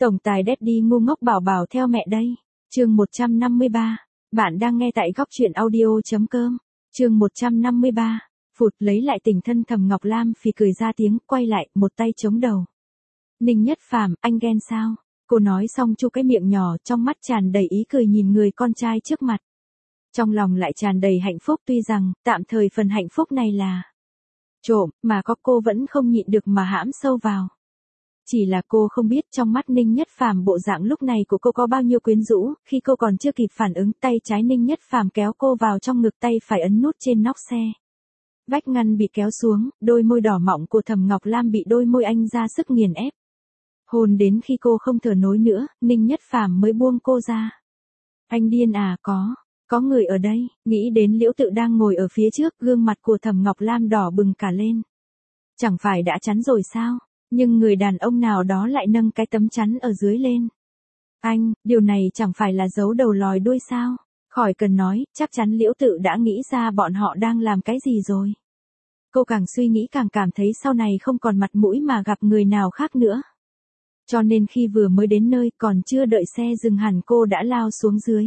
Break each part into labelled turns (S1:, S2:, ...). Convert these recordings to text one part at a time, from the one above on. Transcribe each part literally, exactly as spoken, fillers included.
S1: Tổng tài Daddy ngu ngốc bảo bảo theo mẹ đây. Chương một trăm năm mươi ba. Bạn đang nghe tại góc truyện audio.com. Chương một trăm năm mươi ba. Phụt lấy lại tỉnh thân Thẩm Ngọc Lam phì cười ra tiếng, quay lại, một tay chống đầu. Ninh Nhất Phàm, anh ghen sao? Cô nói xong chu cái miệng nhỏ, trong mắt tràn đầy ý cười nhìn người con trai trước mặt. Trong lòng lại tràn đầy hạnh phúc, tuy rằng, tạm thời phần hạnh phúc này là trộm, mà có cô vẫn không nhịn được mà hãm sâu vào. Chỉ là cô không biết trong mắt Ninh Nhất Phàm bộ dạng lúc này của cô có bao nhiêu quyến rũ, khi cô còn chưa kịp phản ứng, tay trái Ninh Nhất Phàm kéo cô vào trong ngực, tay phải ấn nút trên nóc xe. Vách ngăn bị kéo xuống, đôi môi đỏ mọng của Thẩm Ngọc Lam bị đôi môi anh ra sức nghiền ép. Hôn đến khi cô không thở nổi nữa, Ninh Nhất Phàm mới buông cô ra. Anh điên à? Có, có người ở đây. Nghĩ đến Liễu Tự đang ngồi ở phía trước, gương mặt của Thẩm Ngọc Lam đỏ bừng cả lên. Chẳng phải đã chắn rồi sao? Nhưng người đàn ông nào đó lại nâng cái tấm chắn ở dưới lên. Anh, điều này chẳng phải là giấu đầu lòi đuôi sao? Khỏi cần nói, chắc chắn Liễu Tự đã nghĩ ra bọn họ đang làm cái gì rồi. Cô càng suy nghĩ càng cảm thấy sau này không còn mặt mũi mà gặp người nào khác nữa. Cho nên khi vừa mới đến nơi, còn chưa đợi xe dừng hẳn, cô đã lao xuống dưới.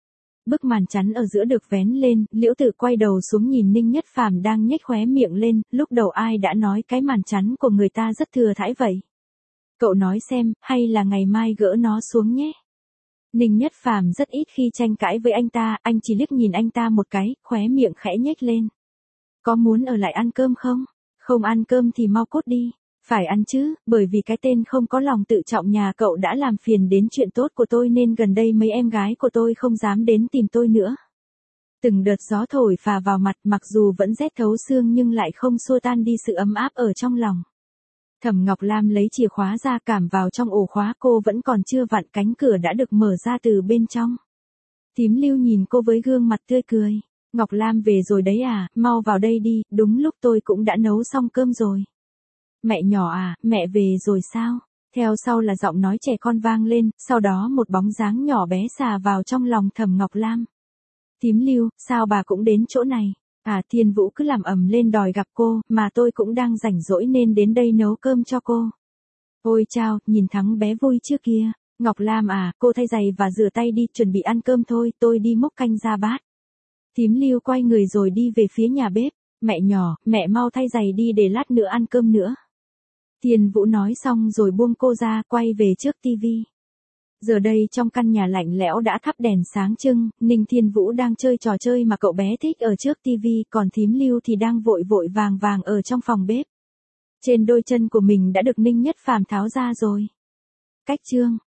S1: Bức màn chắn ở giữa được vén lên, Liễu Tự quay đầu xuống nhìn Ninh Nhất Phàm đang nhếch khóe miệng lên, lúc đầu ai đã nói cái màn chắn của người ta rất thừa thãi vậy? Cậu nói xem, hay là ngày mai gỡ nó xuống nhé? Ninh Nhất Phàm rất ít khi tranh cãi với anh ta, anh chỉ liếc nhìn anh ta một cái, khóe miệng khẽ nhếch lên. Có muốn ở lại ăn cơm không? Không ăn cơm thì mau cút đi. Phải ăn chứ, bởi vì cái tên không có lòng tự trọng nhà cậu đã làm phiền đến chuyện tốt của tôi nên gần đây mấy em gái của tôi không dám đến tìm tôi nữa. Từng đợt gió thổi phà vào mặt, mặc dù vẫn rét thấu xương nhưng lại không xua tan đi sự ấm áp ở trong lòng. Thẩm Ngọc Lam lấy chìa khóa ra cảm vào trong ổ khóa, cô vẫn còn chưa vặn, cánh cửa đã được mở ra từ bên trong. Thím Lưu nhìn cô với gương mặt tươi cười. Ngọc Lam về rồi đấy à, mau vào đây đi, đúng lúc tôi cũng đã nấu xong cơm rồi. Mẹ nhỏ à, mẹ về rồi sao? Theo sau là giọng nói trẻ con vang lên, sau đó một bóng dáng nhỏ bé xà vào trong lòng Thẩm Ngọc Lam. Thím Lưu, sao bà cũng đến chỗ này? À, Thiên Vũ cứ làm ầm lên đòi gặp cô, mà tôi cũng đang rảnh rỗi nên đến đây nấu cơm cho cô. Ôi chao, nhìn Thắng bé vui chưa kìa. Ngọc Lam à, cô thay giày và rửa tay đi, chuẩn bị ăn cơm thôi, tôi đi múc canh ra bát. Thím Lưu quay người rồi đi về phía nhà bếp. Mẹ nhỏ, mẹ mau thay giày đi để lát nữa ăn cơm nữa. Thiên Vũ nói xong rồi buông cô ra, quay về trước tivi. Giờ đây trong căn nhà lạnh lẽo đã thắp đèn sáng trưng, Ninh Thiên Vũ đang chơi trò chơi mà cậu bé thích ở trước tivi, còn thím Lưu thì đang vội vội vàng vàng ở trong phòng bếp. Trên đôi chân của mình đã được Ninh Nhất Phàm tháo ra rồi. Cách chương